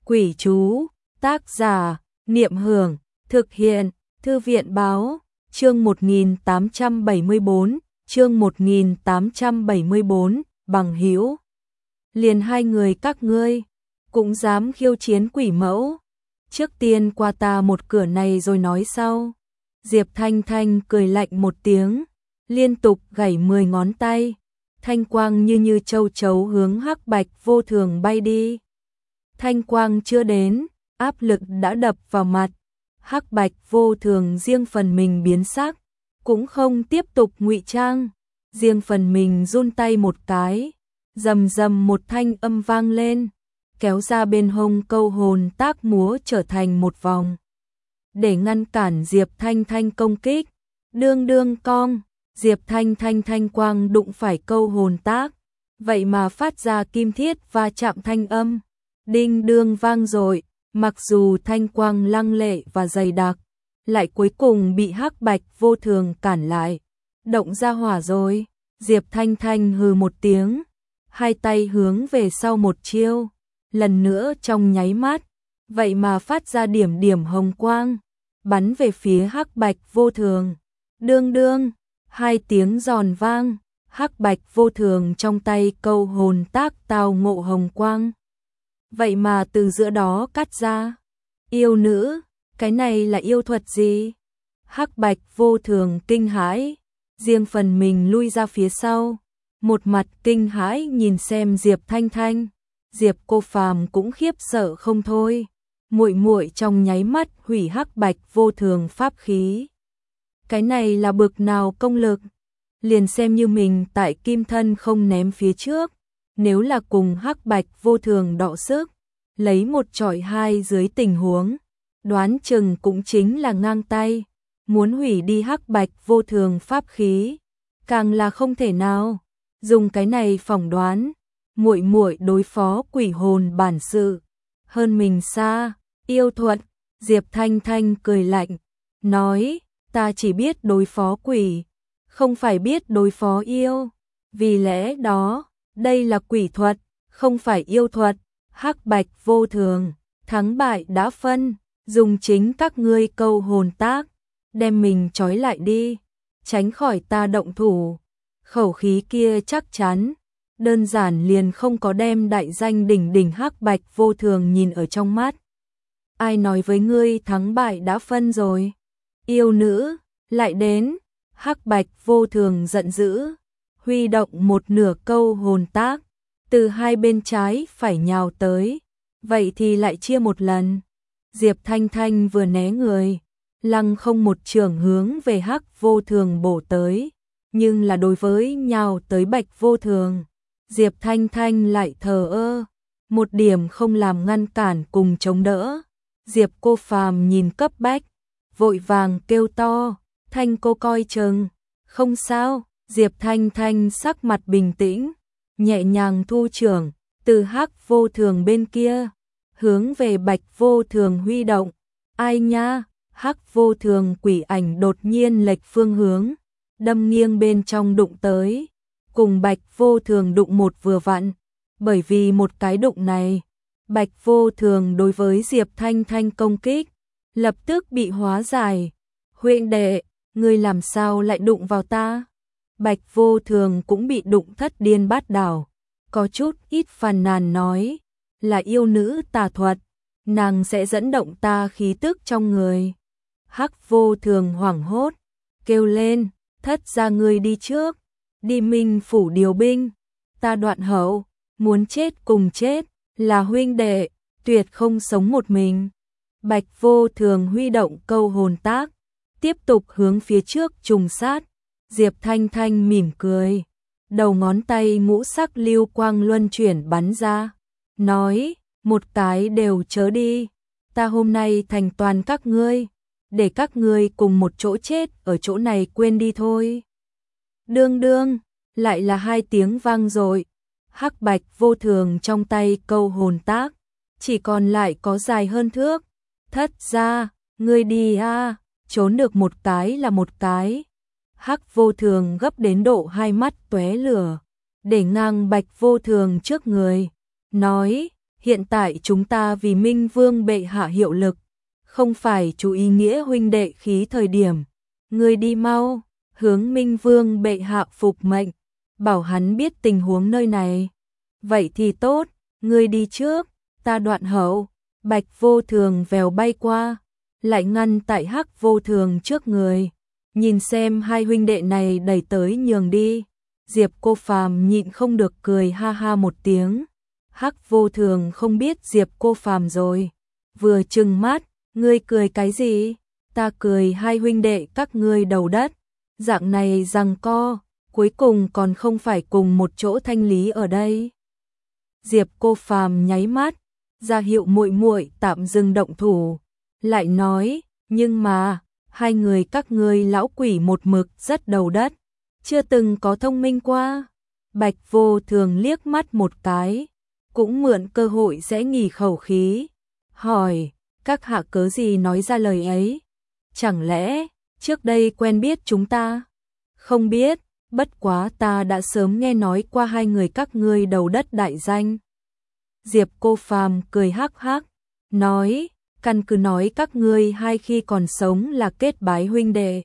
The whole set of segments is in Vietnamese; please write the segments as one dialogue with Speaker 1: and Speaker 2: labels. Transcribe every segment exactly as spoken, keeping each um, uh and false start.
Speaker 1: Quỷ chú, tác giả, Niệm Hưởng, thực hiện, Thư viện báo, chương một nghìn tám trăm bảy mươi tư, chương một nghìn tám trăm bảy mươi tư, bằng hữu. Liền hai người các ngươi, cũng dám khiêu chiến quỷ mẫu. Trước tiên qua ta một cửa này rồi nói sau. Diệp Thanh Thanh cười lạnh một tiếng, liên tục gảy mười ngón tay. Thanh quang như như châu chấu hướng Hắc Bạch Vô Thường bay đi. Thanh quang chưa đến, áp lực đã đập vào mặt. Hắc Bạch Vô Thường riêng phần mình biến sắc, cũng không tiếp tục ngụy trang, riêng phần mình run tay một cái, rầm rầm một thanh âm vang lên, kéo ra bên hông câu hồn tác múa trở thành một vòng. Để ngăn cản Diệp Thanh Thanh công kích, đương đương cong, Diệp Thanh Thanh thanh quang đụng phải câu hồn tác, vậy mà phát ra kim thiết va chạm thanh âm, đinh đương vang dội. Mặc dù thanh quang lăng lệ và dày đặc, lại cuối cùng bị Hắc Bạch Vô Thường cản lại. Động ra hỏa rồi, Diệp Thanh Thanh hừ một tiếng, hai tay hướng về sau một chiêu, lần nữa trong nháy mắt, vậy mà phát ra điểm điểm hồng quang, bắn về phía Hắc Bạch Vô Thường. Đương đương, hai tiếng giòn vang, Hắc Bạch Vô Thường trong tay câu hồn tác tào ngộ hồng quang. Vậy mà từ giữa đó cắt ra. Yêu nữ, cái này là yêu thuật gì? Hắc Bạch Vô Thường kinh hãi, riêng phần mình lui ra phía sau, một mặt kinh hãi nhìn xem Diệp Thanh Thanh. Diệp Cô Phàm cũng khiếp sợ không thôi, muội muội trong nháy mắt hủy Hắc Bạch Vô Thường pháp khí. Cái này là bực nào công lực, liền xem như mình tại kim thân không ném phía trước. Nếu là cùng Hắc Bạch Vô Thường đọ sức, lấy một chọi hai dưới tình huống, đoán chừng cũng chính là ngang tay, muốn hủy đi Hắc Bạch Vô Thường pháp khí, càng là không thể nào. Dùng cái này phỏng đoán, muội muội đối phó quỷ hồn bản sự hơn mình xa. Yêu thuật, Diệp Thanh Thanh cười lạnh, nói, ta chỉ biết đối phó quỷ, không phải biết đối phó yêu, vì lẽ đó đây là quỷ thuật, không phải yêu thuật. Hắc Bạch Vô Thường, thắng bại đã phân, dùng chính các ngươi câu hồn tác, đem mình trói lại đi, tránh khỏi ta động thủ. Khẩu khí kia chắc chắn, đơn giản liền không có đem đại danh đỉnh đỉnh Hắc Bạch Vô Thường nhìn ở trong mắt. Ai nói với ngươi thắng bại đã phân rồi? Yêu nữ, lại đến. Hắc Bạch Vô Thường giận dữ, huy động một nửa câu hồn tác, từ hai bên trái phải nhào tới, vậy thì lại chia một lần. Diệp Thanh Thanh vừa né người, lăng không một trường hướng về Hắc Vô Thường bổ tới, nhưng là đối với nhào tới Bạch Vô Thường, Diệp Thanh Thanh lại thờ ơ, một điểm không làm ngăn cản cùng chống đỡ. Diệp Cô Phàm nhìn cấp bách, vội vàng kêu to, Thanh cô coi chừng. Không sao. Diệp Thanh Thanh sắc mặt bình tĩnh, nhẹ nhàng thu trưởng, từ Hắc Vô Thường bên kia, hướng về Bạch Vô Thường huy động. Ai nha, Hắc Vô Thường quỷ ảnh đột nhiên lệch phương hướng, đâm nghiêng bên trong đụng tới, cùng Bạch Vô Thường đụng một vừa vặn. Bởi vì một cái đụng này, Bạch Vô Thường đối với Diệp Thanh Thanh công kích, lập tức bị hóa giải. Huynh đệ, ngươi làm sao lại đụng vào ta? Bạch Vô Thường cũng bị đụng thất điên bát đảo, có chút ít phàn nàn nói, là yêu nữ tà thuật, nàng sẽ dẫn động ta khí tức trong người. Hắc Vô Thường hoảng hốt, kêu lên, thất ra ngươi đi trước, đi Minh phủ điều binh, ta đoạn hậu, muốn chết cùng chết, là huynh đệ, tuyệt không sống một mình. Bạch Vô Thường huy động câu hồn tác, tiếp tục hướng phía trước trùng sát. Diệp Thanh Thanh mỉm cười, đầu ngón tay ngũ sắc lưu quang luân chuyển bắn ra, nói, một cái đều chớ đi, ta hôm nay thành toàn các ngươi, để các ngươi cùng một chỗ chết ở chỗ này quên đi thôi. Đương đương, lại là hai tiếng vang dội, Hắc Bạch Vô Thường trong tay câu hồn tác, chỉ còn lại có dài hơn thước. Thất ra, ngươi đi a, trốn được một cái là một cái. Hắc Vô Thường gấp đến độ hai mắt tóe lửa, để ngang Bạch Vô Thường trước người, nói, hiện tại chúng ta vì Minh Vương bệ hạ hiệu lực, không phải chú ý nghĩa huynh đệ khí thời điểm. Ngươi đi mau, hướng Minh Vương bệ hạ phục mệnh, bảo hắn biết tình huống nơi này. Vậy thì tốt, ngươi đi trước, ta đoạn hậu. Bạch Vô Thường vèo bay qua, lại ngăn tại Hắc Vô Thường trước người. Nhìn xem hai huynh đệ này đẩy tới nhường đi. Diệp Cô Phàm nhịn không được cười ha ha một tiếng. Hắc Vô Thường không biết Diệp Cô Phàm rồi, vừa trừng mắt, ngươi cười cái gì? Ta cười hai huynh đệ các ngươi đầu đất, dạng này giằng co, cuối cùng còn không phải cùng một chỗ thanh lý ở đây. Diệp Cô Phàm nháy mắt, ra hiệu muội muội tạm dừng động thủ, lại nói, nhưng mà, hai người các ngươi lão quỷ một mực rất đầu đất, chưa từng có thông minh qua. Bạch Vô Thường liếc mắt một cái, cũng mượn cơ hội sẽ nghỉ khẩu khí, hỏi, các hạ cớ gì nói ra lời ấy? Chẳng lẽ, trước đây quen biết chúng ta? Không biết, bất quá ta đã sớm nghe nói qua hai người các ngươi đầu đất đại danh. Diệp Cô Phàm cười hắc hắc, nói, căn cứ nói các ngươi hai khi còn sống là kết bái huynh đệ.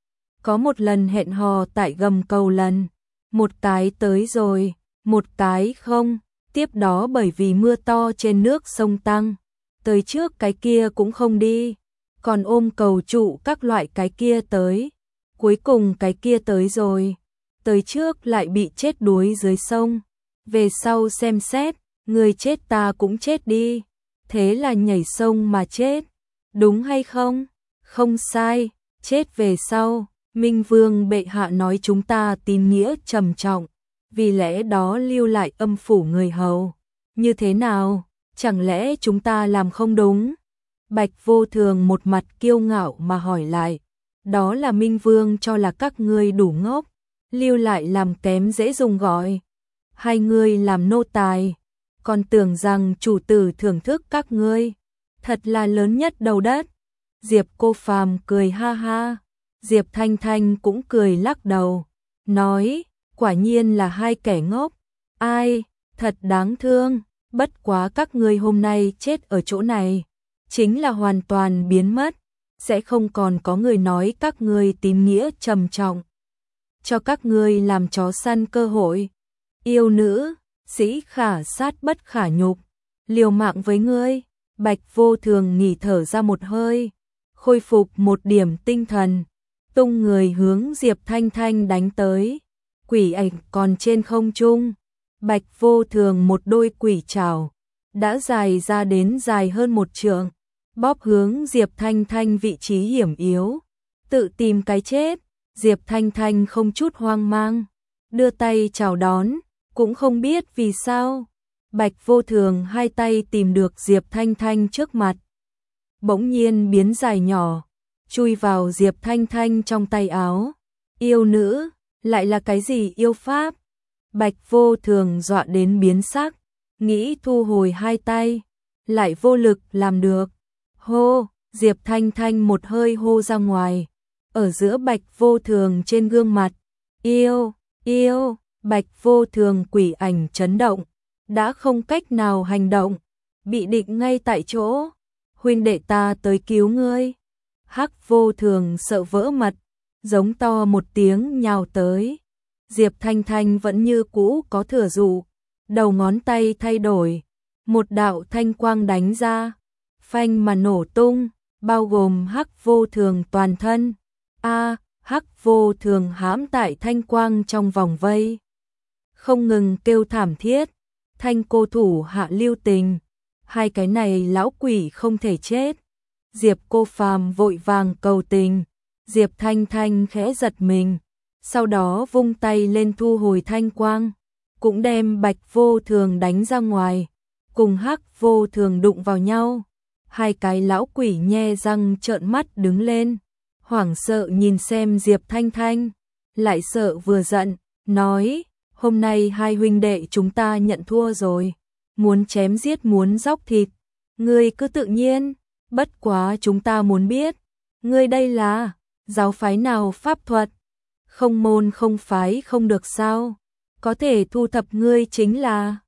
Speaker 1: Có một lần hẹn hò tại gầm cầu lần, một cái tới rồi, một cái không, tiếp đó bởi vì mưa to trên nước sông tăng, tới trước cái kia cũng không đi, còn ôm cầu trụ các loại cái kia tới, cuối cùng cái kia tới rồi, tới trước lại bị chết đuối dưới sông, về sau xem xét, người chết ta cũng chết đi, thế là nhảy sông mà chết, đúng hay không? Không sai, chết về sau, Minh Vương bệ hạ nói chúng ta tín nghĩa trầm trọng, vì lẽ đó lưu lại âm phủ người hầu. Như thế nào? Chẳng lẽ chúng ta làm không đúng? Bạch Vô Thường một mặt kiêu ngạo mà hỏi lại. Đó là Minh Vương cho là các ngươi đủ ngốc, lưu lại làm kém dễ dùng gọi. Hai ngươi làm nô tài, còn tưởng rằng chủ tử thưởng thức các ngươi, thật là lớn nhất đầu đất. Diệp Cô Phàm cười ha ha, Diệp Thanh Thanh cũng cười lắc đầu, nói, quả nhiên là hai kẻ ngốc, ai, thật đáng thương, bất quá các ngươi hôm nay chết ở chỗ này, chính là hoàn toàn biến mất, sẽ không còn có người nói các ngươi tín nghĩa trầm trọng, cho các ngươi làm chó săn cơ hội. Yêu nữ, sĩ khả sát bất khả nhục, liều mạng với ngươi. Bạch Vô Thường nghỉ thở ra một hơi, khôi phục một điểm tinh thần, tung người hướng Diệp Thanh Thanh đánh tới. Quỷ ảnh còn trên không trung, Bạch Vô Thường một đôi quỷ trảo đã dài ra đến dài hơn một trượng, bóp hướng Diệp Thanh Thanh vị trí hiểm yếu, tự tìm cái chết. Diệp Thanh Thanh không chút hoang mang, đưa tay chào đón, cũng không biết vì sao, Bạch Vô Thường hai tay tìm được Diệp Thanh Thanh trước mặt, bỗng nhiên biến dài nhỏ, chui vào Diệp Thanh Thanh trong tay áo. Yêu nữ, lại là cái gì yêu pháp? Bạch Vô Thường dọa đến biến sắc, nghĩ thu hồi hai tay, lại vô lực làm được. Hô, Diệp Thanh Thanh một hơi hô ra ngoài, ở giữa Bạch Vô Thường trên gương mặt, yêu, yêu. Bạch Vô Thường quỷ ảnh chấn động, đã không cách nào hành động, bị định ngay tại chỗ. Huynh đệ ta tới cứu ngươi. Hắc Vô Thường sợ vỡ mật, giống to một tiếng nhào tới. Diệp Thanh Thanh vẫn như cũ có thừa dụ, đầu ngón tay thay đổi, một đạo thanh quang đánh ra, phanh mà nổ tung, bao gồm Hắc Vô Thường toàn thân. A, Hắc Vô Thường hãm tại thanh quang trong vòng vây, không ngừng kêu thảm thiết. Thanh cô thủ hạ lưu tình, hai cái này lão quỷ không thể chết. Diệp Cô Phàm vội vàng cầu tình, Diệp Thanh Thanh khẽ giật mình, sau đó vung tay lên thu hồi thanh quang, cũng đem Bạch Vô Thường đánh ra ngoài, cùng Hắc Vô Thường đụng vào nhau. Hai cái lão quỷ nhe răng trợn mắt đứng lên, hoảng sợ nhìn xem Diệp Thanh Thanh, lại sợ vừa giận, nói, hôm nay hai huynh đệ chúng ta nhận thua rồi, muốn chém giết muốn dóc thịt, ngươi cứ tự nhiên, bất quá chúng ta muốn biết, ngươi đây là giáo phái nào pháp thuật, không môn không phái không được sao, có thể thu thập ngươi chính là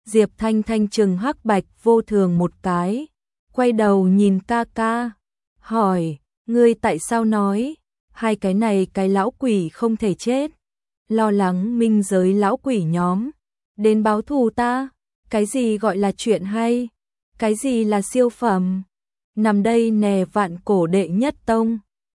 Speaker 1: Diệp Thanh Thanh trừng Hắc Bạch Vô Thường một cái, quay đầu nhìn ca ca, hỏi, ngươi tại sao nói, hai cái này cái lão quỷ không thể chết, lo lắng minh giới lão quỷ nhóm, đến báo thù ta, cái gì gọi là chuyện hay, cái gì là siêu phẩm, nằm đây nè vạn cổ đệ nhất tông.